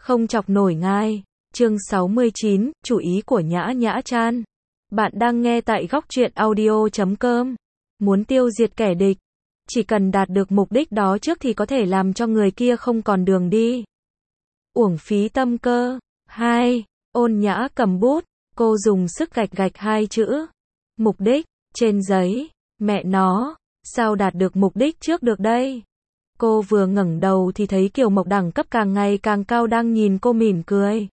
Không chọc nổi ngài. Chương 69, chủ ý của Nhã Nhã Chan. Bạn đang nghe tại góc truyện audio.com. Muốn tiêu diệt kẻ địch, chỉ cần đạt được mục đích đó trước thì có thể làm cho người kia không còn đường đi. Uổng phí tâm cơ. 2. Ôn Nhã cầm bút, cô dùng sức gạch gạch hai chữ. Mục đích, trên giấy. Mẹ nó, sao đạt được mục đích trước được đây? Cô vừa ngẩng đầu thì thấy Kiều Mộc đẳng cấp càng ngày càng cao đang nhìn cô mỉm cười.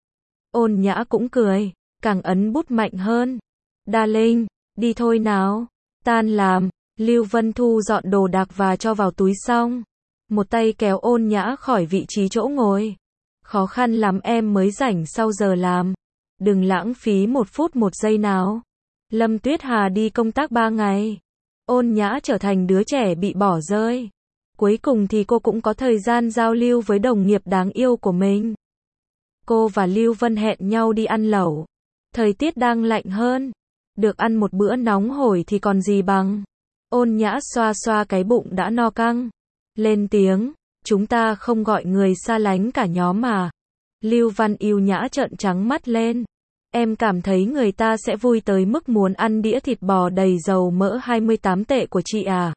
Ôn Nhã cũng cười, càng ấn bút mạnh hơn. Darling, đi thôi nào. Tan làm, Lưu Vân thu dọn đồ đạc và cho vào túi xong. Một tay kéo Ôn Nhã khỏi vị trí chỗ ngồi. Khó khăn lắm em mới rảnh sau giờ làm. Đừng lãng phí 1 phút 1 giây nào. Lâm Tuyết Hà đi công tác 3 ngày. Ôn Nhã trở thành đứa trẻ bị bỏ rơi. Cuối cùng thì cô cũng có thời gian giao lưu với đồng nghiệp đáng yêu của mình. Cô và Lưu Vân hẹn nhau đi ăn lẩu. Thời tiết đang lạnh hơn. Được ăn một bữa nóng hổi thì còn gì bằng. Ôn Nhã xoa xoa cái bụng đã no căng. Lên tiếng, chúng ta không gọi người xa lánh cả nhóm mà. Lưu Văn yêu nhã trợn trắng mắt lên. Em cảm thấy người ta sẽ vui tới mức muốn ăn đĩa thịt bò đầy dầu mỡ 28 tệ của chị à?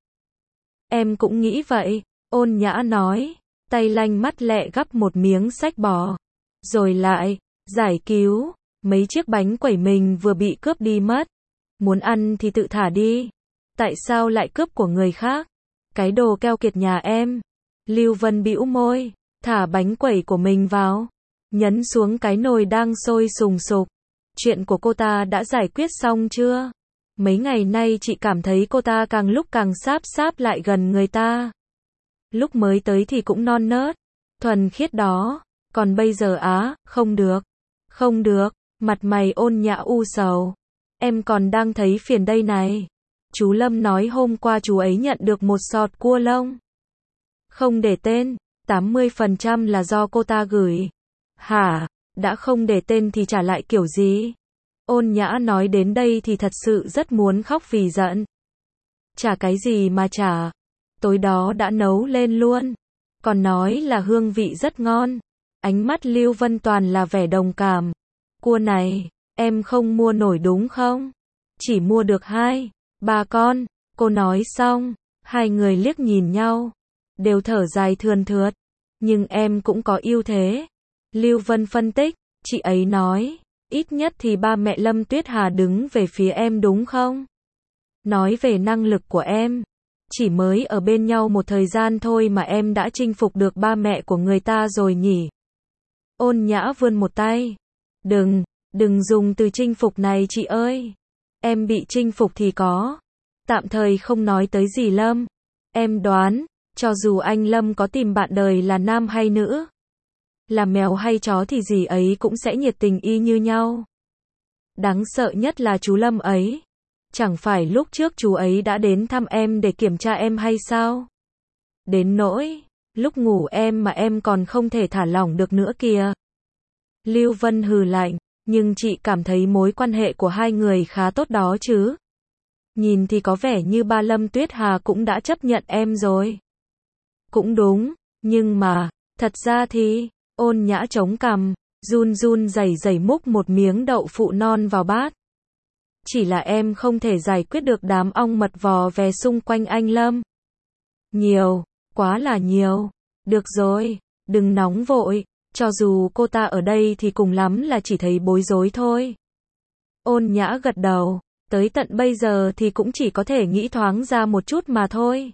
Em cũng nghĩ vậy, Ôn Nhã nói, tay lanh mắt lẹ gắp một miếng xách bò. Rồi lại, giải cứu, mấy chiếc bánh quẩy mình vừa bị cướp đi mất. Muốn ăn thì tự thả đi. Tại sao lại cướp của người khác? Cái đồ keo kiệt nhà em. Lưu Vân bĩu môi, thả bánh quẩy của mình vào. Nhấn xuống cái nồi đang sôi sùng sục. Chuyện của cô ta đã giải quyết xong chưa? Mấy ngày nay chị cảm thấy cô ta càng lúc càng sáp lại gần người ta. Lúc mới tới thì cũng non nớt, thuần khiết đó. Còn bây giờ á, không được. Không được, mặt mày Ôn Nhã u sầu. Em còn đang thấy phiền đây này. Chú Lâm nói hôm qua chú ấy nhận được một sọt cua lông. Không để tên, 80% là do cô ta gửi. Hả? Đã không để tên thì trả lại kiểu gì? Ôn Nhã nói đến đây thì thật sự rất muốn khóc vì giận. Trả cái gì mà trả? Tối đó đã nấu lên luôn. Còn nói là hương vị rất ngon. Ánh mắt Lưu Vân toàn là vẻ đồng cảm. Cua này, em không mua nổi đúng không? Chỉ mua được 2, 3 con. Cô nói xong, hai người liếc nhìn nhau. Đều thở dài thườn thượt. Nhưng em cũng có ưu thế. Lưu Vân phân tích, chị ấy nói, ít nhất thì ba mẹ Lâm Tuyết Hà đứng về phía em đúng không? Nói về năng lực của em, chỉ mới ở bên nhau một thời gian thôi mà em đã chinh phục được ba mẹ của người ta rồi nhỉ? Ôn Nhã vươn một tay. Đừng dùng từ chinh phục này chị ơi. Em bị chinh phục thì có. Tạm thời không nói tới gì Lâm. Em đoán, cho dù anh Lâm có tìm bạn đời là nam hay nữ, là mèo hay chó thì gì ấy cũng sẽ nhiệt tình y như nhau. Đáng sợ nhất là chú Lâm ấy. Chẳng phải lúc trước chú ấy đã đến thăm em để kiểm tra em hay sao? Đến nỗi, lúc ngủ em mà em còn không thể thả lỏng được nữa kìa. Lưu Vân hừ lạnh, nhưng chị cảm thấy mối quan hệ của hai người khá tốt đó chứ. Nhìn thì có vẻ như ba Lâm Tuyết Hà cũng đã chấp nhận em rồi. Cũng đúng, nhưng mà, thật ra thì, Ôn Nhã chống cằm, run rẩy múc một miếng đậu phụ non vào bát. Chỉ là em không thể giải quyết được đám ong mật vò vè xung quanh anh Lâm. Nhiều, quá là nhiều. Được rồi, đừng nóng vội, cho dù cô ta ở đây thì cùng lắm là chỉ thấy bối rối thôi. Ôn Nhã gật đầu, tới tận bây giờ thì cũng chỉ có thể nghĩ thoáng ra một chút mà thôi.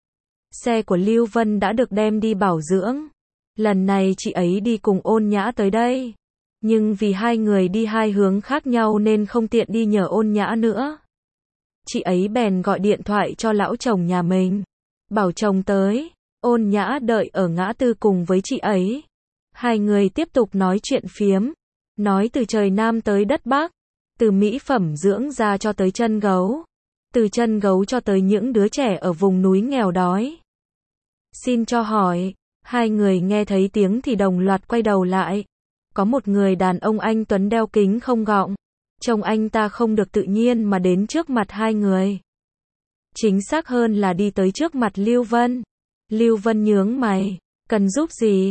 Xe của Lưu Vân đã được đem đi bảo dưỡng. Lần này chị ấy đi cùng Ôn Nhã tới đây. Nhưng vì hai người đi hai hướng khác nhau nên không tiện đi nhờ Ôn Nhã nữa. Chị ấy bèn gọi điện thoại cho lão chồng nhà mình. Bảo chồng tới. Ôn Nhã đợi ở ngã tư cùng với chị ấy. Hai người tiếp tục nói chuyện phiếm. Nói từ trời Nam tới đất Bắc. Từ mỹ phẩm dưỡng da cho tới chân gấu. Từ chân gấu cho tới những đứa trẻ ở vùng núi nghèo đói. Xin cho hỏi. Hai người nghe thấy tiếng thì đồng loạt quay đầu lại. Có một người đàn ông anh tuấn đeo kính không gọng. Trông anh ta không được tự nhiên mà đến trước mặt hai người. Chính xác hơn là đi tới trước mặt Lưu Vân. Lưu Vân nhướng mày. Cần giúp gì?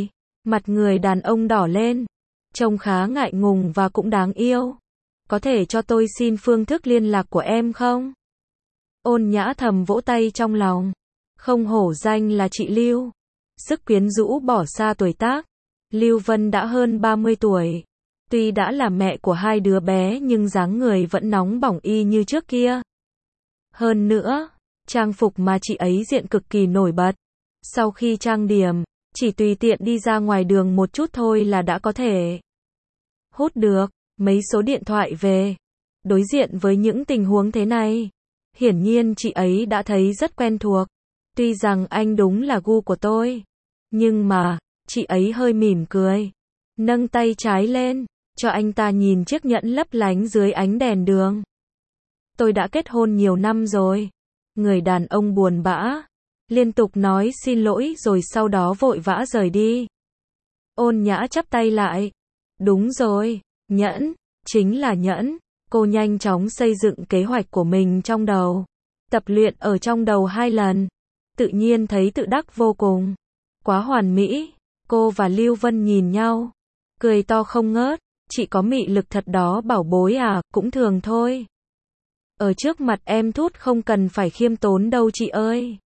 Mặt người đàn ông đỏ lên, trông khá ngại ngùng và cũng đáng yêu. Có thể cho tôi xin phương thức liên lạc của em không? Ôn Nhã thầm vỗ tay trong lòng. Không hổ danh là chị Lưu. Sức quyến rũ bỏ xa tuổi tác. Lưu Vân đã hơn 30 tuổi. Tuy đã là mẹ của 2 đứa bé nhưng dáng người vẫn nóng bỏng y như trước kia. Hơn nữa, trang phục mà chị ấy diện cực kỳ nổi bật. Sau khi trang điểm, chỉ tùy tiện đi ra ngoài đường một chút thôi là đã có thể hút được mấy số điện thoại về. Đối diện với những tình huống thế này, hiển nhiên chị ấy đã thấy rất quen thuộc. Tuy rằng anh đúng là gu của tôi, nhưng mà, chị ấy hơi mỉm cười, nâng tay trái lên, cho anh ta nhìn chiếc nhẫn lấp lánh dưới ánh đèn đường. Tôi đã kết hôn nhiều năm rồi. Người đàn ông buồn bã, liên tục nói xin lỗi rồi sau đó vội vã rời đi. Ôn Nhã chắp tay lại. Đúng rồi, nhẫn, chính là nhẫn. Cô nhanh chóng xây dựng kế hoạch của mình trong đầu. Tập luyện ở trong đầu 2 lần. Tự nhiên thấy tự đắc vô cùng. Quá hoàn mỹ. Cô và Lưu Vân nhìn nhau, cười to không ngớt. Chị có mị lực thật đó bảo bối à, cũng thường thôi. Ở trước mặt em thút không cần phải khiêm tốn đâu chị ơi.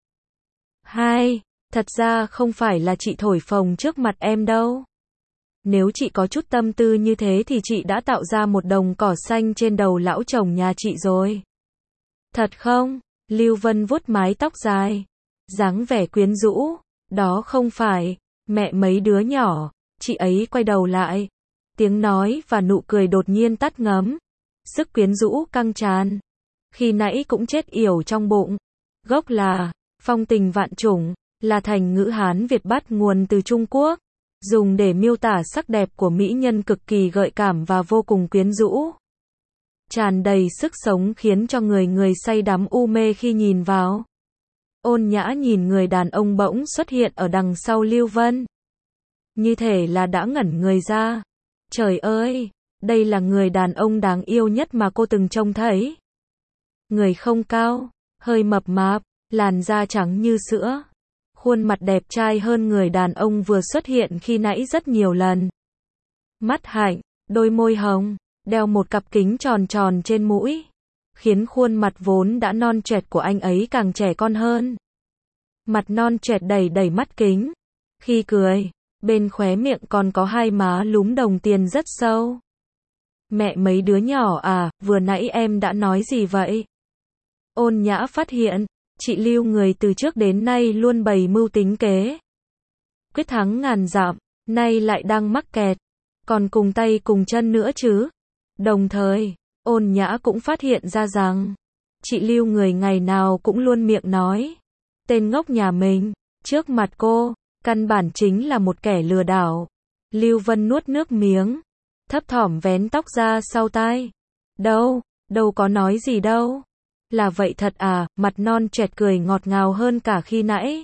Thật ra không phải là chị thổi phồng trước mặt em đâu. Nếu chị có chút tâm tư như thế thì chị đã tạo ra một đồng cỏ xanh trên đầu lão chồng nhà chị rồi. Thật không? Lưu Vân vuốt mái tóc dài, dáng vẻ quyến rũ. Đó không phải mẹ mấy đứa nhỏ. Chị ấy quay đầu lại, tiếng nói và nụ cười đột nhiên tắt ngấm. Sức quyến rũ căng tràn. Khi nãy cũng chết yểu trong bụng. Gốc là phong tình vạn chủng, là thành ngữ Hán Việt bắt nguồn từ Trung Quốc, dùng để miêu tả sắc đẹp của mỹ nhân cực kỳ gợi cảm và vô cùng quyến rũ. Tràn đầy sức sống khiến cho người say đắm u mê khi nhìn vào. Ôn Nhã nhìn người đàn ông bỗng xuất hiện ở đằng sau Lưu Vân. Như thể là đã ngẩn người ra. Trời ơi, đây là người đàn ông đáng yêu nhất mà cô từng trông thấy. Người không cao, hơi mập mạp, làn da trắng như sữa. Khuôn mặt đẹp trai hơn người đàn ông vừa xuất hiện khi nãy rất nhiều lần. Mắt hạnh, đôi môi hồng, đeo một cặp kính tròn tròn trên mũi, khiến khuôn mặt vốn đã non choẹt của anh ấy càng trẻ con hơn. Mặt non choẹt đầy đầy mắt kính. Khi cười, bên khóe miệng còn có 2 má lúm đồng tiền rất sâu. Mẹ mấy đứa nhỏ à, vừa nãy em đã nói gì vậy? Ôn Nhã phát hiện, chị Lưu người từ trước đến nay luôn bày mưu tính kế. Quyết thắng ngàn dặm, nay lại đang mắc kẹt. Còn cùng tay cùng chân nữa chứ. Đồng thời, Ôn Nhã cũng phát hiện ra rằng, chị Lưu người ngày nào cũng luôn miệng nói tên ngốc nhà mình, trước mặt cô, căn bản chính là một kẻ lừa đảo. Lưu Vân nuốt nước miếng, thấp thỏm vén tóc ra sau tai. Đâu có nói gì đâu. Là vậy thật à, mặt non choẹt cười ngọt ngào hơn cả khi nãy.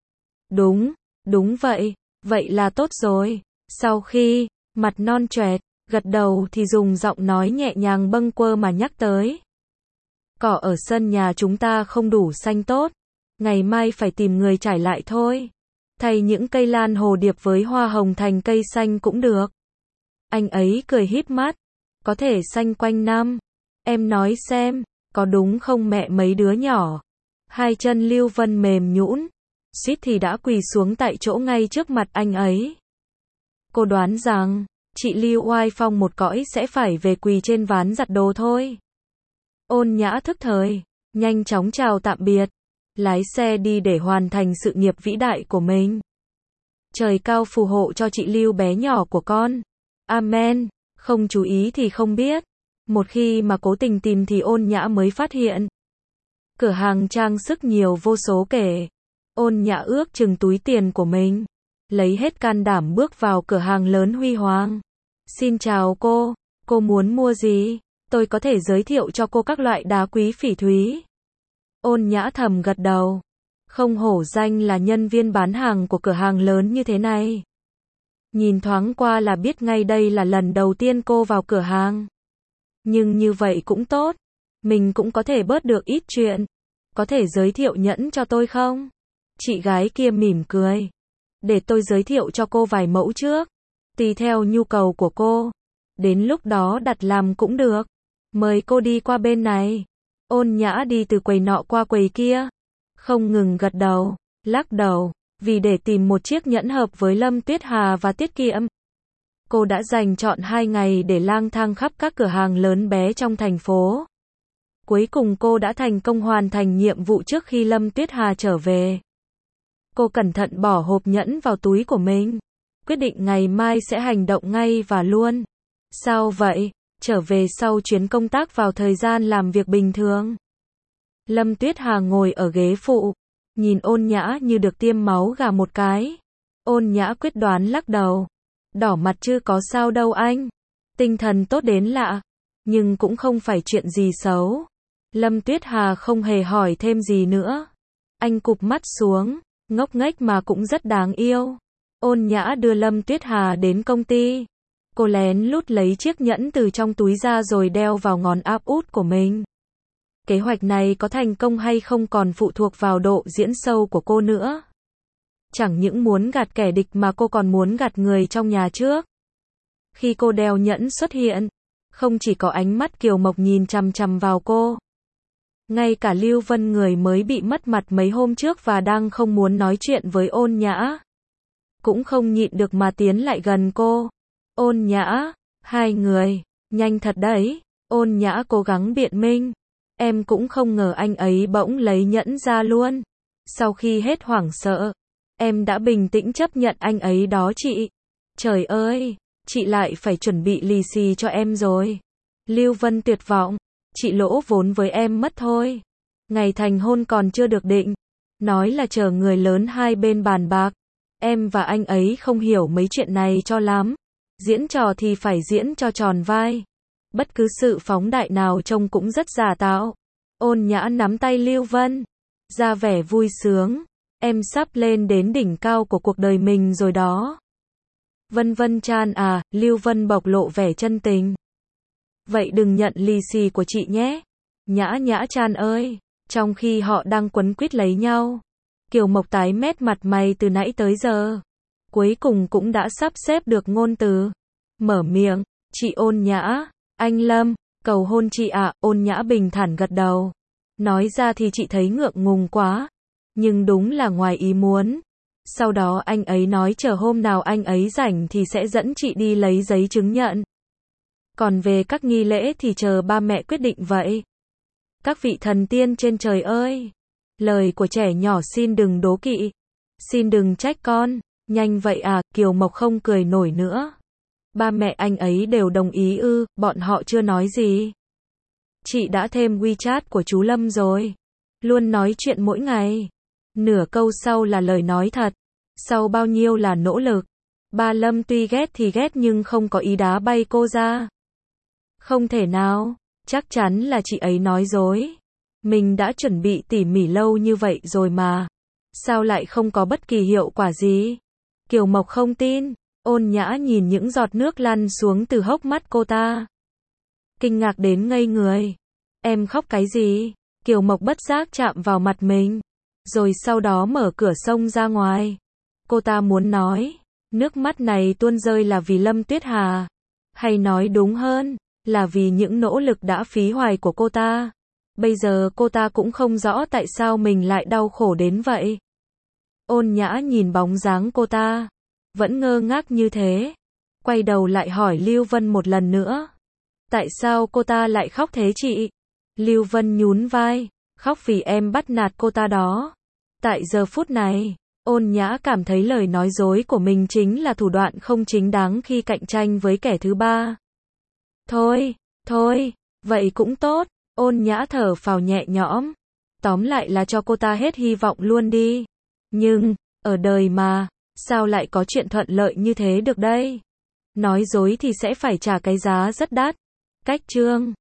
Đúng vậy, vậy là tốt rồi. Sau khi, mặt non choẹt gật đầu thì dùng giọng nói nhẹ nhàng bâng quơ mà nhắc tới. Cỏ ở sân nhà chúng ta không đủ xanh tốt. Ngày mai phải tìm người trải lại thôi. Thay những cây lan hồ điệp với hoa hồng thành cây xanh cũng được. Anh ấy cười híp mắt. Có thể xanh quanh năm. Em nói xem, có đúng không mẹ mấy đứa nhỏ? 2 chân Lưu Vân mềm nhũn, suýt thì đã quỳ xuống tại chỗ ngay trước mặt anh ấy. Cô đoán rằng, chị Lưu oai phong một cõi sẽ phải về quỳ trên ván giặt đồ thôi. Ôn Nhã thức thời, nhanh chóng chào tạm biệt, lái xe đi để hoàn thành sự nghiệp vĩ đại của mình. Trời cao phù hộ cho chị Lưu bé nhỏ của con. Amen, không chú ý thì không biết. Một khi mà cố tình tìm thì Ôn Nhã mới phát hiện. Cửa hàng trang sức nhiều vô số kể. Ôn Nhã ước chừng túi tiền của mình, lấy hết can đảm bước vào cửa hàng lớn huy hoàng. Xin chào cô muốn mua gì? Tôi có thể giới thiệu cho cô các loại đá quý phỉ thúy. Ôn Nhã thầm gật đầu. Không hổ danh là nhân viên bán hàng của cửa hàng lớn như thế này. Nhìn thoáng qua là biết ngay đây là lần đầu tiên cô vào cửa hàng. Nhưng như vậy cũng tốt. Mình cũng có thể bớt được ít chuyện. Có thể giới thiệu nhẫn cho tôi không? Chị gái kia mỉm cười. Để tôi giới thiệu cho cô vài mẫu trước. Tùy theo nhu cầu của cô. Đến lúc đó đặt làm cũng được. Mời cô đi qua bên này. Ôn Nhã đi từ quầy nọ qua quầy kia. Không ngừng gật đầu, lắc đầu. Vì để tìm một chiếc nhẫn hợp với Lâm Tuyết Hà và tiết kiệm. Cô đã dành trọn 2 ngày để lang thang khắp các cửa hàng lớn bé trong thành phố. Cuối cùng cô đã thành công hoàn thành nhiệm vụ trước khi Lâm Tuyết Hà trở về. Cô cẩn thận bỏ hộp nhẫn vào túi của mình. Quyết định ngày mai sẽ hành động ngay và luôn. Sao vậy? Trở về sau chuyến công tác vào thời gian làm việc bình thường. Lâm Tuyết Hà ngồi ở ghế phụ. Nhìn Ôn Nhã như được tiêm máu gà một cái. Ôn Nhã quyết đoán lắc đầu. Đỏ mặt chứ có sao đâu anh. Tinh thần tốt đến lạ. Nhưng cũng không phải chuyện gì xấu. Lâm Tuyết Hà không hề hỏi thêm gì nữa. Anh cụp mắt xuống. Ngốc nghếch mà cũng rất đáng yêu. Ôn Nhã đưa Lâm Tuyết Hà đến công ty. Cô lén lút lấy chiếc nhẫn từ trong túi ra rồi đeo vào ngón áp út của mình. Kế hoạch này có thành công hay không còn phụ thuộc vào độ diễn sâu của cô nữa. Chẳng những muốn gạt kẻ địch mà cô còn muốn gạt người trong nhà trước. Khi cô đeo nhẫn xuất hiện, không chỉ có ánh mắt Kiều Mộc nhìn chằm chằm vào cô. Ngay cả Lưu Vân, người mới bị mất mặt mấy hôm trước và đang không muốn nói chuyện với Ôn Nhã, cũng không nhịn được mà tiến lại gần cô. Ôn Nhã, hai người, nhanh thật đấy. Ôn Nhã cố gắng biện minh. Em cũng không ngờ anh ấy bỗng lấy nhẫn ra luôn. Sau khi hết hoảng sợ, em đã bình tĩnh chấp nhận anh ấy đó chị. Trời ơi, chị lại phải chuẩn bị lì xì cho em rồi. Lưu Vân tuyệt vọng. Chị lỗ vốn với em mất thôi. Ngày thành hôn còn chưa được định. Nói là chờ người lớn hai bên bàn bạc. Em và anh ấy không hiểu mấy chuyện này cho lắm. Diễn trò thì phải diễn cho tròn vai. Bất cứ sự phóng đại nào trông cũng rất giả tạo. Ôn Nhã nắm tay Lưu Vân, ra vẻ vui sướng. Em sắp lên đến đỉnh cao của cuộc đời mình rồi đó. Vân Vân Chan à, Lưu Vân bộc lộ vẻ chân tình. Vậy đừng nhận lì xì của chị nhé. Nhã Nhã Chan ơi. Trong khi họ đang quấn quýt lấy nhau, Kiều Mộc tái mét mặt mày từ nãy tới giờ. Cuối cùng cũng đã sắp xếp được ngôn từ. Mở miệng, chị Ôn Nhã, anh Lâm, cầu hôn chị ạ. Ôn Nhã bình thản gật đầu. Nói ra thì chị thấy ngượng ngùng quá. Nhưng đúng là ngoài ý muốn. Sau đó anh ấy nói chờ hôm nào anh ấy rảnh thì sẽ dẫn chị đi lấy giấy chứng nhận. Còn về các nghi lễ thì chờ ba mẹ quyết định vậy. Các vị thần tiên trên trời ơi. Lời của trẻ nhỏ xin đừng đố kỵ. Xin đừng trách con. Nhanh vậy à, Kiều Mộc không cười nổi nữa. Ba mẹ anh ấy đều đồng ý ư, bọn họ chưa nói gì. Chị đã thêm WeChat của chú Lâm rồi. Luôn nói chuyện mỗi ngày. Nửa câu sau là lời nói thật. Sau bao nhiêu là nỗ lực. Ba Lâm tuy ghét thì ghét nhưng không có ý đá bay cô ra. Không thể nào, chắc chắn là chị ấy nói dối. Mình đã chuẩn bị tỉ mỉ lâu như vậy rồi mà. Sao lại không có bất kỳ hiệu quả gì? Kiều Mộc không tin. Ôn Nhã nhìn những giọt nước lăn xuống từ hốc mắt cô ta. Kinh ngạc đến ngây người. Em khóc cái gì? Kiều Mộc bất giác chạm vào mặt mình. Rồi sau đó mở cửa xông ra ngoài. Cô ta muốn nói, nước mắt này tuôn rơi là vì Lâm Tuyết Hà. Hay nói đúng hơn, là vì những nỗ lực đã phí hoài của cô ta. Bây giờ cô ta cũng không rõ tại sao mình lại đau khổ đến vậy. Ôn Nhã nhìn bóng dáng cô ta, vẫn ngơ ngác như thế. Quay đầu lại hỏi Lưu Vân một lần nữa. Tại sao cô ta lại khóc thế chị? Lưu Vân nhún vai, khóc vì em bắt nạt cô ta đó. Tại giờ phút này, Ôn Nhã cảm thấy lời nói dối của mình chính là thủ đoạn không chính đáng khi cạnh tranh với kẻ thứ ba. Thôi, vậy cũng tốt. Ôn Nhã thở phào nhẹ nhõm. Tóm lại là cho cô ta hết hy vọng luôn đi. Nhưng, ở đời mà, sao lại có chuyện thuận lợi như thế được đây? Nói dối thì sẽ phải trả cái giá rất đắt. Cách chương